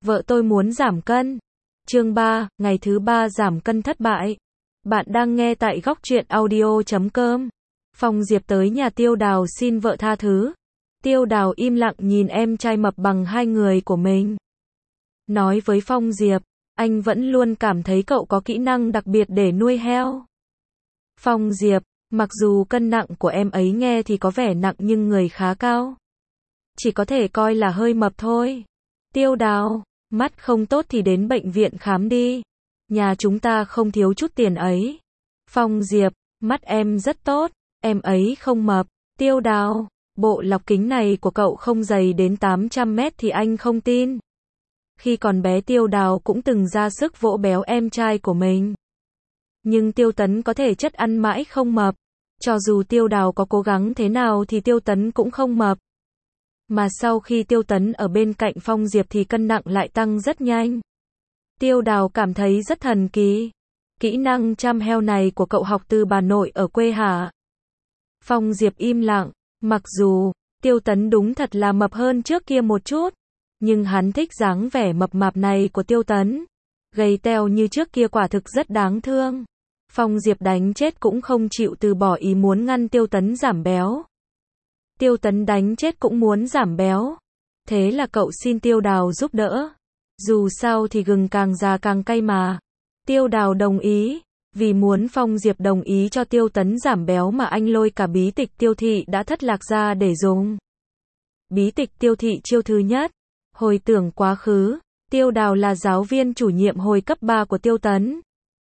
Vợ tôi muốn giảm cân. Chương 3, ngày thứ 3 giảm cân thất bại. Bạn đang nghe tại góc truyện audio.com. Phong Diệp tới nhà Tiêu Đào xin vợ tha thứ. Tiêu Đào im lặng nhìn em trai mập bằng hai người của mình. Nói với Phong Diệp, anh vẫn luôn cảm thấy cậu có kỹ năng đặc biệt để nuôi heo. Phong Diệp, mặc dù cân nặng của em ấy nghe thì có vẻ nặng nhưng người khá cao. Chỉ có thể coi là hơi mập thôi. Tiêu Đào, mắt không tốt thì đến bệnh viện khám đi. Nhà chúng ta không thiếu chút tiền ấy. Phong Diệp, mắt em rất tốt, em ấy không mập. Tiêu Đào, bộ lọc kính này của cậu không dày đến 800 mét thì anh không tin. Khi còn bé Tiêu Đào cũng từng ra sức vỗ béo em trai của mình. Nhưng Tiêu Tấn có thể chất ăn mãi không mập. Cho dù Tiêu Đào có cố gắng thế nào thì Tiêu Tấn cũng không mập. Mà sau khi Tiêu Tấn ở bên cạnh Phong Diệp thì cân nặng lại tăng rất nhanh. Tiêu Đào cảm thấy rất thần kỳ. Kỹ năng chăm heo này của cậu học từ bà nội ở quê hả? Phong Diệp im lặng. Mặc dù Tiêu Tấn đúng thật là mập hơn trước kia một chút, nhưng hắn thích dáng vẻ mập mạp này của Tiêu Tấn. Gầy teo như trước kia quả thực rất đáng thương. Phong Diệp đánh chết cũng không chịu từ bỏ ý muốn ngăn Tiêu Tấn giảm béo. Tiêu Tấn đánh chết cũng muốn giảm béo. Thế là cậu xin Tiêu Đào giúp đỡ. Dù sao thì gừng càng già càng cay mà. Tiêu Đào đồng ý. Vì muốn Phong Diệp đồng ý cho Tiêu Tấn giảm béo mà anh lôi cả bí tịch Tiêu Thị đã thất lạc ra để dùng. Bí tịch Tiêu Thị chiêu thứ nhất. Hồi tưởng quá khứ. Tiêu Đào là giáo viên chủ nhiệm hồi cấp 3 của Tiêu Tấn.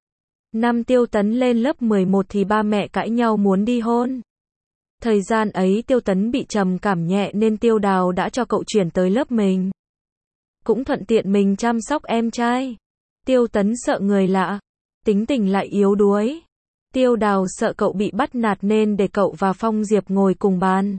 Năm Tiêu Tấn lên lớp 11 thì ba mẹ cãi nhau muốn đi hôn. Thời gian ấy Tiêu Tấn bị trầm cảm nhẹ nên Tiêu Đào đã cho cậu chuyển tới lớp mình. Cũng thuận tiện mình chăm sóc em trai. Tiêu Tấn sợ người lạ, tính tình lại yếu đuối. Tiêu Đào sợ cậu bị bắt nạt nên để cậu và Phong Diệp ngồi cùng bàn.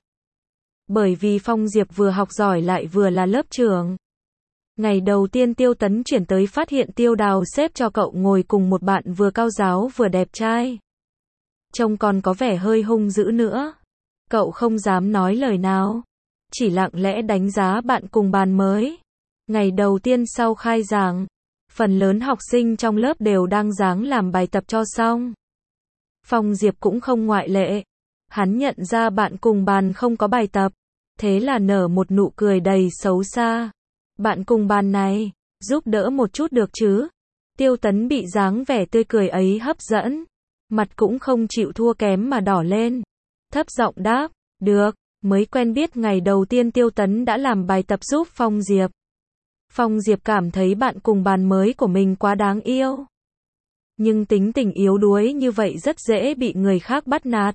Bởi vì Phong Diệp vừa học giỏi lại vừa là lớp trưởng. Ngày đầu tiên Tiêu Tấn chuyển tới phát hiện Tiêu Đào xếp cho cậu ngồi cùng một bạn vừa cao giáo vừa đẹp trai. Trông còn có vẻ hơi hung dữ nữa. Cậu không dám nói lời nào, chỉ lặng lẽ đánh giá bạn cùng bàn mới. Ngày đầu tiên sau khai giảng, phần lớn học sinh trong lớp đều đang ráng làm bài tập cho xong. Phong Diệp cũng không ngoại lệ. Hắn nhận ra bạn cùng bàn không có bài tập, thế là nở một nụ cười đầy xấu xa. Bạn cùng bàn này, giúp đỡ một chút được chứ? Tiêu Tấn bị dáng vẻ tươi cười ấy hấp dẫn, mặt cũng không chịu thua kém mà đỏ lên. Thấp giọng đáp, được, mới quen biết ngày đầu tiên Tiêu Tấn đã làm bài tập giúp Phong Diệp. Phong Diệp cảm thấy bạn cùng bàn mới của mình quá đáng yêu. Nhưng tính tình yếu đuối như vậy rất dễ bị người khác bắt nạt.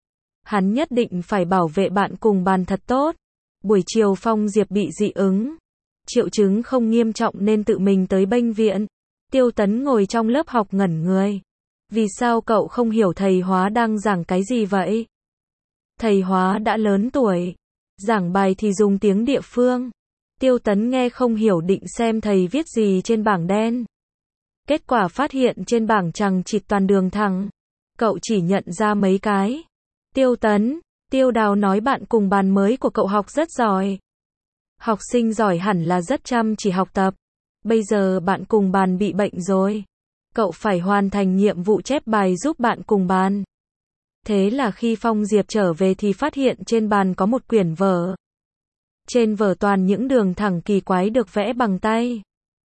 Hắn nhất định phải bảo vệ bạn cùng bàn thật tốt. Buổi chiều Phong Diệp bị dị ứng. Triệu chứng không nghiêm trọng nên tự mình tới bệnh viện. Tiêu Tấn ngồi trong lớp học ngẩn người. Vì sao cậu không hiểu thầy hóa đang giảng cái gì vậy? Thầy hóa đã lớn tuổi, giảng bài thì dùng tiếng địa phương. Tiêu Tấn nghe không hiểu định xem thầy viết gì trên bảng đen. Kết quả phát hiện trên bảng chằng chịt toàn đường thẳng. Cậu chỉ nhận ra mấy cái. Tiêu Tấn, Tiêu Đào nói bạn cùng bàn mới của cậu học rất giỏi. Học sinh giỏi hẳn là rất chăm chỉ học tập. Bây giờ bạn cùng bàn bị bệnh rồi. Cậu phải hoàn thành nhiệm vụ chép bài giúp bạn cùng bàn. Thế là khi Phong Diệp trở về thì phát hiện trên bàn có một quyển vở. Trên vở toàn những đường thẳng kỳ quái được vẽ bằng tay.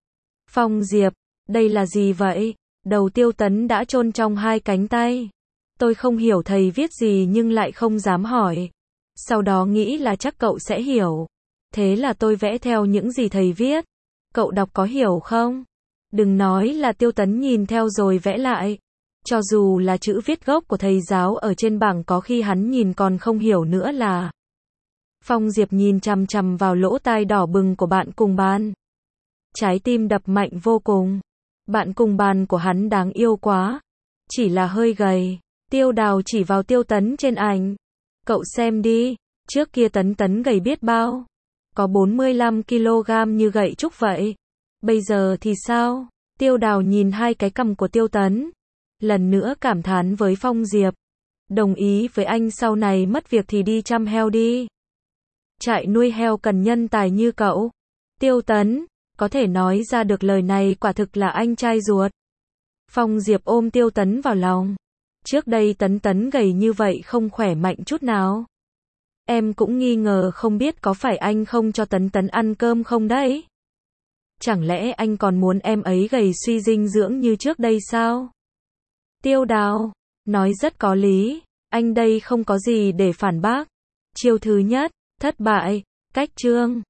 Phong Diệp, đây là gì vậy? Đầu Tiêu Tấn đã chôn trong hai cánh tay. Tôi không hiểu thầy viết gì nhưng lại không dám hỏi. Sau đó nghĩ là chắc cậu sẽ hiểu. Thế là tôi vẽ theo những gì thầy viết. Cậu đọc có hiểu không? Đừng nói là Tiêu Tấn nhìn theo rồi vẽ lại. Cho dù là chữ viết gốc của thầy giáo ở trên bảng có khi hắn nhìn còn không hiểu nữa là. Phong Diệp nhìn chằm chằm vào lỗ tai đỏ bừng của bạn cùng bàn. Trái tim đập mạnh vô cùng. Bạn cùng bàn của hắn đáng yêu quá. Chỉ là hơi gầy. Tiêu Đào chỉ vào Tiêu Tấn trên ảnh. Cậu xem đi, trước kia Tấn gầy biết bao. Có 45 kg như gậy trúc vậy. Bây giờ thì sao? Tiêu Đào nhìn hai cái cằm của Tiêu Tấn. Lần nữa cảm thán với Phong Diệp. Đồng ý với anh sau này mất việc thì đi chăm heo đi. Trại nuôi heo cần nhân tài như cậu. Tiêu Tấn, có thể nói ra được lời này quả thực là anh trai ruột. Phong Diệp ôm Tiêu Tấn vào lòng. Trước đây Tấn Tấn gầy như vậy không khỏe mạnh chút nào. Em cũng nghi ngờ không biết có phải anh không cho Tấn Tấn ăn cơm không đấy? Chẳng lẽ anh còn muốn em ấy gầy suy dinh dưỡng như trước đây sao? Tiêu Đào, nói rất có lý, anh đây không có gì để phản bác. Chiêu thứ nhất, thất bại, cách chương.